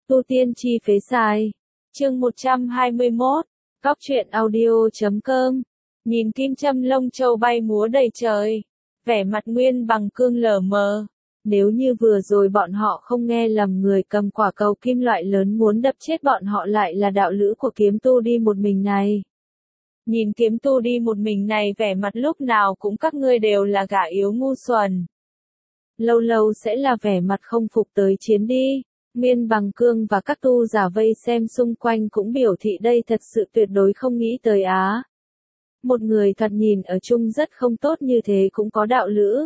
Tu tiên chi phế sai. Chương 121. Góc truyện audio.com. Nhìn kim châm lông châu bay múa đầy trời. Vẻ mặt Nguyên Bằng Cương lờ mờ. Nếu như vừa rồi bọn họ không nghe lầm, người cầm quả cầu kim loại lớn muốn đập chết bọn họ lại là đạo lữ của kiếm tu đi một mình này. Nhìn kiếm tu đi một mình này, vẻ mặt lúc nào cũng các ngươi đều là gã yếu ngu xuẩn. Lâu lâu sẽ là vẻ mặt không phục tới chiến đi. Nguyên Bằng Cương và các tu giả vây xem xung quanh cũng biểu thị đây thật sự tuyệt đối không nghĩ tới á. Một người thoạt nhìn ở chung rất không tốt như thế cũng có đạo lữ.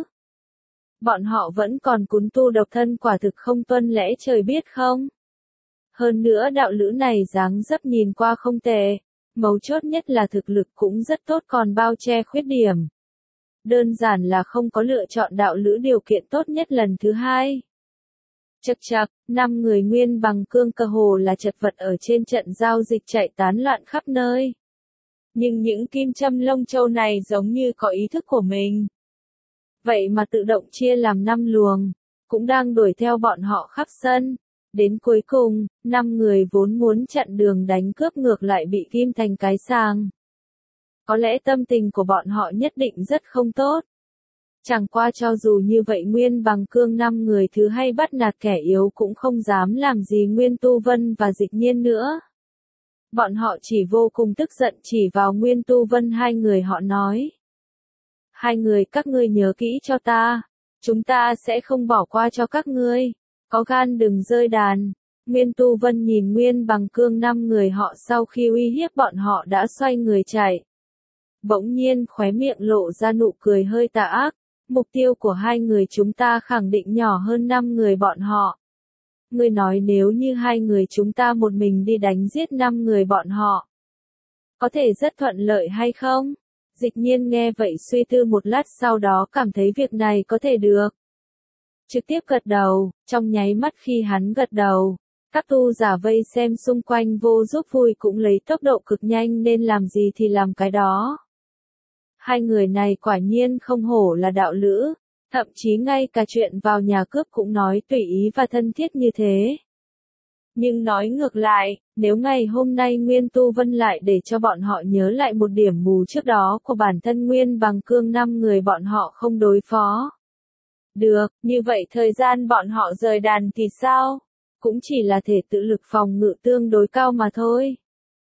Bọn họ vẫn còn cún tu độc thân, quả thực không tuân lẽ trời biết không. Hơn nữa đạo lữ này dáng dấp nhìn qua không tệ. Mấu chốt nhất là thực lực cũng rất tốt, còn bao che khuyết điểm. Đơn giản là không có lựa chọn đạo lữ điều kiện tốt nhất lần thứ hai. Chậc chậc, 5 người Nguyên Bằng Cương cơ hồ là chật vật ở trên trận giao dịch, chạy tán loạn khắp nơi. Nhưng những kim châm lông châu này giống như có ý thức của mình. Vậy mà tự động chia làm 5 luồng, cũng đang đuổi theo bọn họ khắp sân. Đến cuối cùng, 5 người vốn muốn chặn đường đánh cướp ngược lại bị ghim thành cái sàng. Có lẽ tâm tình của bọn họ nhất định rất không tốt. Chẳng qua cho dù như vậy, Nguyên Bằng Cương 5 người thứ hay bắt nạt kẻ yếu cũng không dám làm gì Nguyên Tu Vân và Dịch Nhiên nữa. Bọn họ chỉ vô cùng tức giận chỉ vào Nguyên Tu Vân, hai người họ nói. Hai người các ngươi nhớ kỹ cho ta, chúng ta sẽ không bỏ qua cho các ngươi, có gan đừng rơi đàn. Nguyên Tu Vân nhìn Nguyên Bằng Cương 5 người họ sau khi uy hiếp bọn họ đã xoay người chạy. Bỗng nhiên khóe miệng lộ ra nụ cười hơi tà ác. Mục tiêu của hai người chúng ta khẳng định nhỏ hơn 5 người bọn họ. Ngươi nói nếu như hai người chúng ta một mình đi đánh giết 5 người bọn họ, có thể rất thuận lợi hay không? Dịch Nhiên nghe vậy suy tư một lát, sau đó cảm thấy việc này có thể được. Trực tiếp gật đầu. Trong nháy mắt khi hắn gật đầu, các tu giả vây xem xung quanh vô giúp vui cũng lấy tốc độ cực nhanh nên làm gì thì làm cái đó. Hai người này quả nhiên không hổ là đạo lữ, thậm chí ngay cả chuyện vào nhà cướp cũng nói tùy ý và thân thiết như thế. Nhưng nói ngược lại, nếu ngày hôm nay Nguyên Tu Vân lại để cho bọn họ nhớ lại một điểm mù trước đó của bản thân Nguyên Bằng Cương, 5 người bọn họ không đối phó được, như vậy thời gian bọn họ rời đàn thì sao? Cũng chỉ là thể tự lực phòng ngự tương đối cao mà thôi.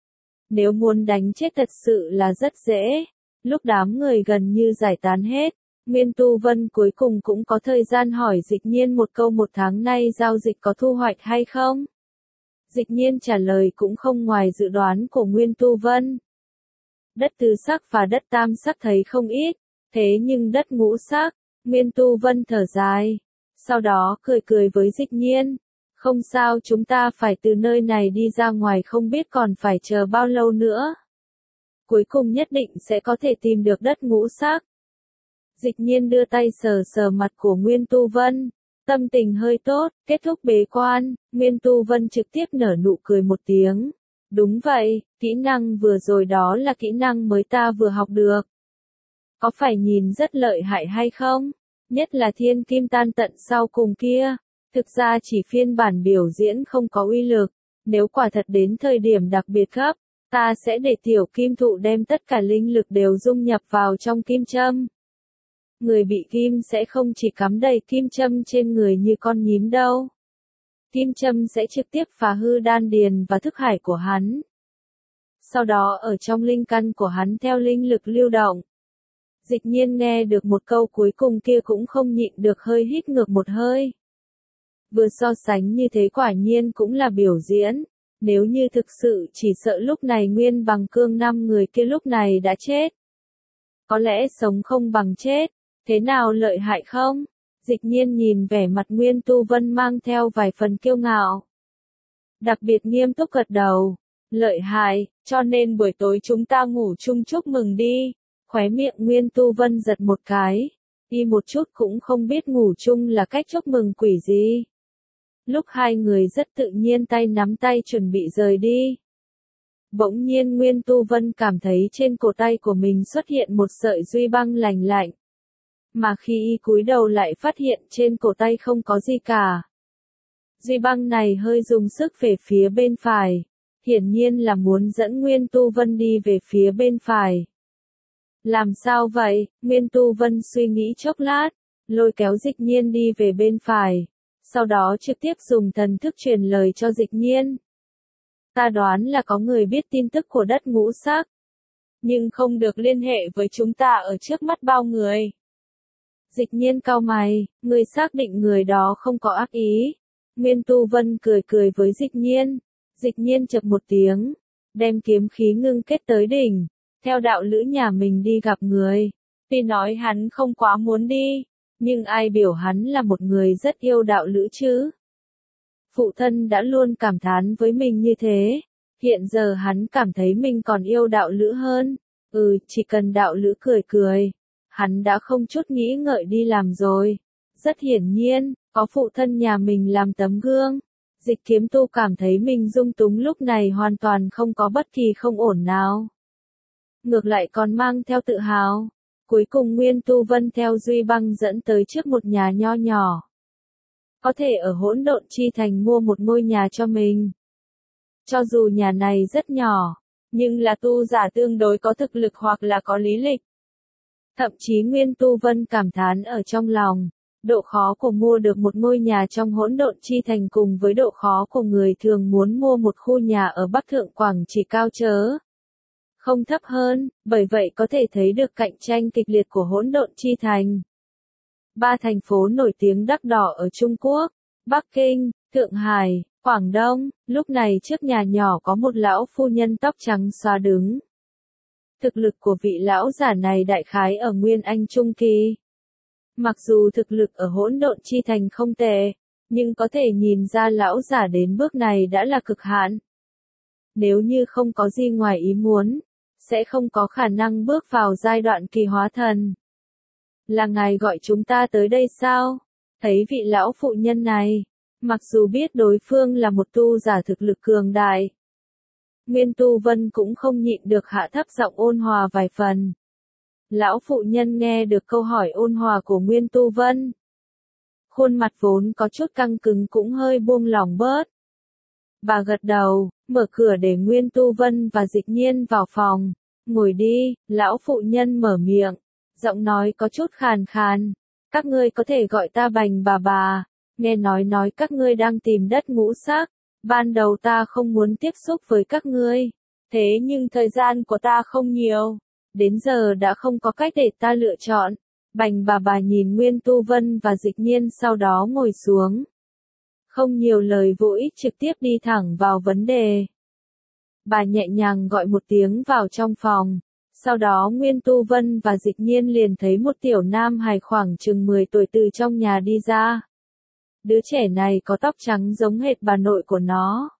Nếu muốn đánh chết thật sự là rất dễ. Lúc đám người gần như giải tán hết, Nguyên Tu Vân cuối cùng cũng có thời gian hỏi Dịch Nhiên một câu: 1 tháng nay giao dịch có thu hoạch hay không? Dịch Nhiên trả lời cũng không ngoài dự đoán của Nguyên Tu Vân. Đất tứ sắc và đất tam sắc thấy không ít, thế nhưng đất ngũ sắc, Nguyên Tu Vân thở dài. Sau đó cười cười với Dịch Nhiên. Không sao, chúng ta phải từ nơi này đi ra ngoài, không biết còn phải chờ bao lâu nữa. Cuối cùng nhất định sẽ có thể tìm được đất ngũ sắc. Dịch Nhiên đưa tay sờ sờ mặt của Nguyên Tu Vân. Tâm tình hơi tốt, kết thúc bế quan, Nguyên Tu Vân trực tiếp nở nụ cười một tiếng. Đúng vậy, kỹ năng vừa rồi đó là kỹ năng mới ta vừa học được. Có phải nhìn rất lợi hại hay không? Nhất là thiên kim tan tận sau cùng kia. Thực ra chỉ phiên bản biểu diễn không có uy lực. Nếu quả thật đến thời điểm đặc biệt cấp, ta sẽ để tiểu kim thụ đem tất cả linh lực đều dung nhập vào trong kim châm. Người bị kim sẽ không chỉ cắm đầy kim châm trên người như con nhím đâu. Kim châm sẽ trực tiếp phá hư đan điền và thức hải của hắn. Sau đó ở trong linh căn của hắn theo linh lực lưu động. Dịch Nhiên nghe được một câu cuối cùng kia cũng không nhịn được hơi hít ngược một hơi. Vừa so sánh như thế quả nhiên cũng là biểu diễn. Nếu như thực sự chỉ sợ lúc này Nguyên Bằng Cương 5 người kia lúc này đã chết. Có lẽ sống không bằng chết. Thế nào lợi hại không? Dịch Nhiên nhìn vẻ mặt Nguyên Tu Vân mang theo vài phần kiêu ngạo. Đặc biệt nghiêm túc gật đầu. Lợi hại, cho nên buổi tối chúng ta ngủ chung chúc mừng đi. Khóe miệng Nguyên Tu Vân giật một cái. Đi một chút cũng không biết ngủ chung là cách chúc mừng quỷ gì. Lúc hai người rất tự nhiên tay nắm tay chuẩn bị rời đi. Bỗng nhiên Nguyên Tu Vân cảm thấy trên cổ tay của mình xuất hiện một sợi duy băng lành lạnh. Mà khi y cúi đầu lại phát hiện trên cổ tay không có gì cả. Duy Băng này hơi dùng sức về phía bên phải, hiển nhiên là muốn dẫn Nguyên Tu Vân đi về phía bên phải. Làm sao vậy? Nguyên Tu Vân suy nghĩ chốc lát, lôi kéo Dịch Nhiên đi về bên phải, sau đó trực tiếp dùng thần thức truyền lời cho Dịch Nhiên. Ta đoán là có người biết tin tức của đất ngũ sắc, nhưng không được liên hệ với chúng ta ở trước mắt bao người. Dịch Nhiên cau mày, người xác định người đó không có ác ý. Nguyên Tu Vân cười cười với Dịch Nhiên. Dịch Nhiên chập một tiếng, đem kiếm khí ngưng kết tới đỉnh, theo đạo lữ nhà mình đi gặp người. Tuy nói hắn không quá muốn đi, nhưng ai biểu hắn là một người rất yêu đạo lữ chứ. Phụ thân đã luôn cảm thán với mình như thế, hiện giờ hắn cảm thấy mình còn yêu đạo lữ hơn. Chỉ cần đạo lữ cười cười, hắn đã không chút nghĩ ngợi đi làm rồi. Rất hiển nhiên, có phụ thân nhà mình làm tấm gương. Dịch Kiếm Tu cảm thấy mình dung túng lúc này hoàn toàn không có bất kỳ không ổn nào. Ngược lại còn mang theo tự hào. Cuối cùng Nguyên Tu Vân theo Duy Băng dẫn tới trước một nhà nho nhỏ. Có thể ở Hỗn Độn Chi Thành mua một ngôi nhà cho mình. Cho dù nhà này rất nhỏ, nhưng là tu giả tương đối có thực lực hoặc là có lý lịch. Thậm chí Nguyên Tu Vân cảm thán ở trong lòng, độ khó của mua được một ngôi nhà trong Hỗn Độn Chi Thành cùng với độ khó của người thường muốn mua một khu nhà ở Bắc Thượng Quảng chỉ cao chớ không thấp hơn, bởi vậy có thể thấy được cạnh tranh kịch liệt của Hỗn Độn Chi Thành. Ba thành phố nổi tiếng đắt đỏ ở Trung Quốc, Bắc Kinh, Thượng Hải, Quảng Đông, lúc này trước nhà nhỏ có một lão phu nhân tóc trắng xóa đứng. Thực lực của vị lão giả này đại khái ở Nguyên Anh Trung Kỳ. Mặc dù thực lực ở Hỗn Độn Chi Thành không tệ, nhưng có thể nhìn ra lão giả đến bước này đã là cực hạn. Nếu như không có gì ngoài ý muốn, sẽ không có khả năng bước vào giai đoạn kỳ hóa thần. Là ngài gọi chúng ta tới đây sao? Thấy vị lão phụ nhân này, mặc dù biết đối phương là một tu giả thực lực cường đại, Nguyên Tu Vân cũng không nhịn được hạ thấp giọng ôn hòa vài phần. Lão phụ nhân nghe được câu hỏi ôn hòa của Nguyên Tu Vân. Khuôn mặt vốn có chút căng cứng cũng hơi buông lỏng bớt. Bà gật đầu, mở cửa để Nguyên Tu Vân và Dịch Nhiên vào phòng. Ngồi đi, lão phụ nhân mở miệng, giọng nói có chút khàn khàn. Các ngươi có thể gọi ta Bành bà, nghe nói các ngươi đang tìm đất ngũ sắc. Ban đầu ta không muốn tiếp xúc với các ngươi, thế nhưng thời gian của ta không nhiều, đến giờ đã không có cách để ta lựa chọn. Bành bà nhìn Nguyên Tu Vân và Dịch Nhiên sau đó ngồi xuống. Không nhiều lời vô ích trực tiếp đi thẳng vào vấn đề. Bà nhẹ nhàng gọi một tiếng vào trong phòng, sau đó Nguyên Tu Vân và Dịch Nhiên liền thấy một tiểu nam hài khoảng chừng 10 tuổi từ trong nhà đi ra. Đứa trẻ này có tóc trắng giống hệt bà nội của nó.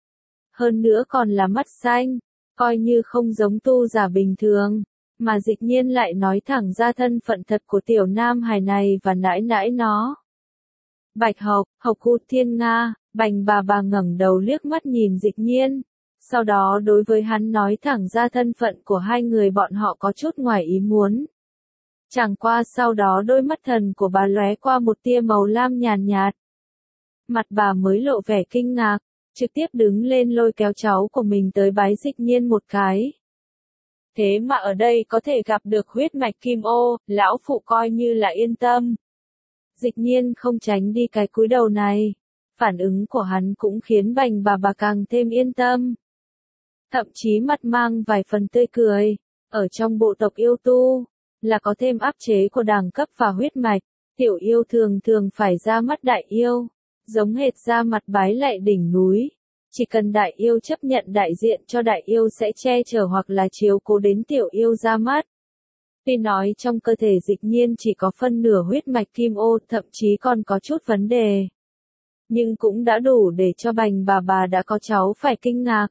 Hơn nữa còn là mắt xanh, coi như không giống tu giả bình thường, mà Dịch Nhiên lại nói thẳng ra thân phận thật của tiểu nam hài này và nãi nãi nó. Bạch Hộc, Hộc Cụ Thiên Nga. Bành bà ngẩng đầu liếc mắt nhìn Dịch Nhiên, sau đó đối với hắn nói thẳng ra thân phận của hai người bọn họ có chút ngoài ý muốn. Chẳng qua sau đó đôi mắt thần của bà lóe qua một tia màu lam nhàn nhạt. Mặt bà mới lộ vẻ kinh ngạc, trực tiếp đứng lên lôi kéo cháu của mình tới bái Dịch Nhiên một cái. Thế mà ở đây có thể gặp được huyết mạch kim ô, lão phụ coi như là yên tâm. Dịch Nhiên không tránh đi cái cúi đầu này. Phản ứng của hắn cũng khiến Bành bà càng thêm yên tâm. Thậm chí mặt mang vài phần tươi cười. Ở trong bộ tộc yêu tu, là có thêm áp chế của đẳng cấp và huyết mạch. Tiểu yêu thường phải ra mắt đại yêu, giống hệt ra mặt bái lạy đỉnh núi. Chỉ cần đại yêu chấp nhận đại diện cho đại yêu sẽ che chở hoặc là chiếu cố đến tiểu yêu ra mắt. Tuy nói trong cơ thể Dịch Nhiên chỉ có phân nửa huyết mạch kim ô, thậm chí còn có chút vấn đề. Nhưng cũng đã đủ để cho Bành bà đã có cháu phải kinh ngạc.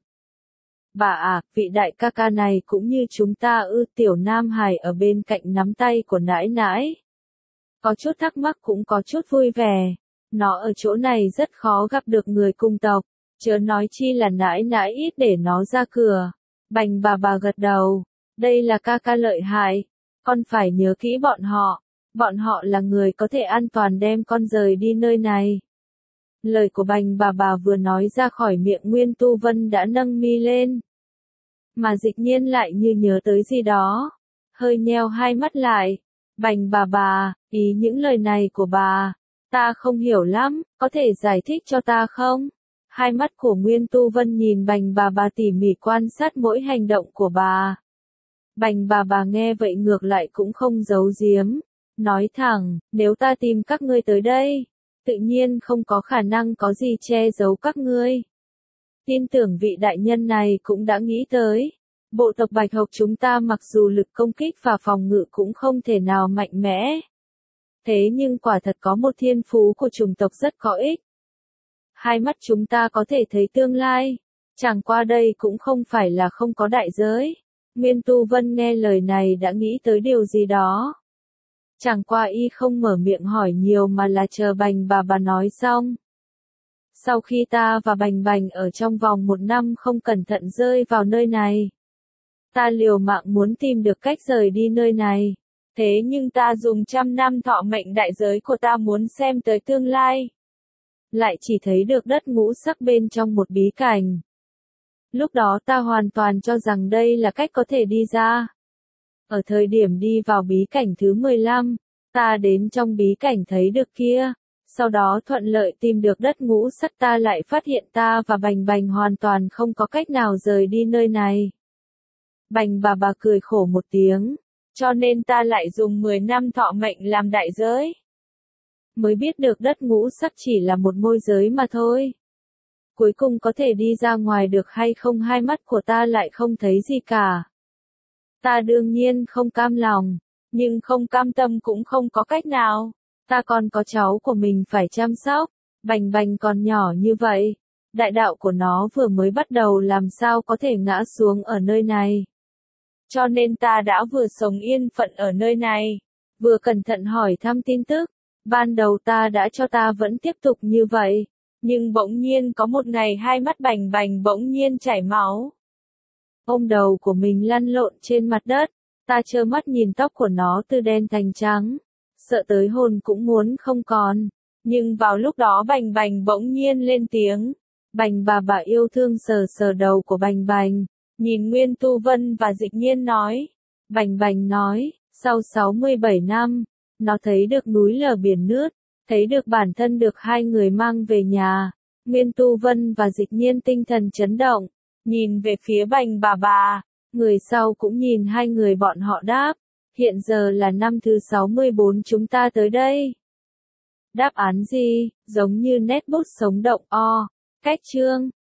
Bà vị đại ca ca này cũng như chúng ta tiểu nam hài ở bên cạnh nắm tay của nãi nãi. Có chút thắc mắc cũng có chút vui vẻ. Nó ở chỗ này rất khó gặp được người cùng tộc, chớ nói chi là nãi nãi ít để nó ra cửa. Bành bà gật đầu, đây là ca ca lợi hại, con phải nhớ kỹ bọn họ là người có thể an toàn đem con rời đi nơi này. Lời của Bành bà vừa nói ra khỏi miệng Nguyên Tu Vân đã nâng mi lên. Mà Dịch Nhiên lại như nhớ tới gì đó. Hơi nheo hai mắt lại. Bành bà, ý những lời này của bà, ta không hiểu lắm, có thể giải thích cho ta không? Hai mắt của Nguyên Tu Vân nhìn Bành bà tỉ mỉ quan sát mỗi hành động của bà. Bành bà nghe vậy ngược lại cũng không giấu giếm. Nói thẳng, nếu ta tìm các ngươi tới đây, tự nhiên không có khả năng có gì che giấu các ngươi. Tin tưởng vị đại nhân này cũng đã nghĩ tới. Bộ tộc Bạch Hộc chúng ta mặc dù lực công kích và phòng ngự cũng không thể nào mạnh mẽ. Thế nhưng quả thật có một thiên phú của chủng tộc rất có ích. Hai mắt chúng ta có thể thấy tương lai. Chẳng qua đây cũng không phải là không có đại giới. Nguyên Tu Vân nghe lời này đã nghĩ tới điều gì đó. Chẳng qua y không mở miệng hỏi nhiều mà là chờ Bành bà nói xong. Sau khi ta và Bành ở trong vòng 1 năm không cẩn thận rơi vào nơi này. Ta liều mạng muốn tìm được cách rời đi nơi này. Thế nhưng ta dùng 100 năm thọ mệnh đại giới của ta muốn xem tới tương lai. Lại chỉ thấy được đất ngũ sắc bên trong một bí cảnh. Lúc đó ta hoàn toàn cho rằng đây là cách có thể đi ra. Ở thời điểm đi vào bí cảnh thứ 15, ta đến trong bí cảnh thấy được kia. Sau đó thuận lợi tìm được đất ngũ sắc ta lại phát hiện ta và Bành hoàn toàn không có cách nào rời đi nơi này. Bành bà cười khổ một tiếng. Cho nên ta lại dùng 10 năm thọ mệnh làm đại giới. Mới biết được đất ngũ sắc chỉ là một môi giới mà thôi. Cuối cùng có thể đi ra ngoài được hay không hai mắt của ta lại không thấy gì cả. Ta đương nhiên không cam lòng, nhưng không cam tâm cũng không có cách nào. Ta còn có cháu của mình phải chăm sóc, Bành còn nhỏ như vậy. Đại đạo của nó vừa mới bắt đầu làm sao có thể ngã xuống ở nơi này. Cho nên ta đã vừa sống yên phận ở nơi này, vừa cẩn thận hỏi thăm tin tức. Ban đầu ta đã cho ta vẫn tiếp tục như vậy, nhưng bỗng nhiên có một ngày hai mắt Bành bỗng nhiên chảy máu. Ôm đầu của mình lăn lộn trên mặt đất, ta trơ mắt nhìn tóc của nó từ đen thành trắng, sợ tới hồn cũng muốn không còn. Nhưng vào lúc đó Bành bỗng nhiên lên tiếng. Bành bà yêu thương sờ đầu của Bành, nhìn Nguyên Tu Vân và Dịch Nhiên nói. Bành nói, sau 67 năm, nó thấy được núi lở biển nước, thấy được bản thân được hai người mang về nhà. Nguyên Tu Vân và Dịch Nhiên tinh thần chấn động, nhìn về phía Bành bà. Người sau cũng nhìn hai người bọn họ đáp. Hiện giờ là năm thứ 64 chúng ta tới đây. Đáp án gì? Giống như nét bút sống động o. Cách chương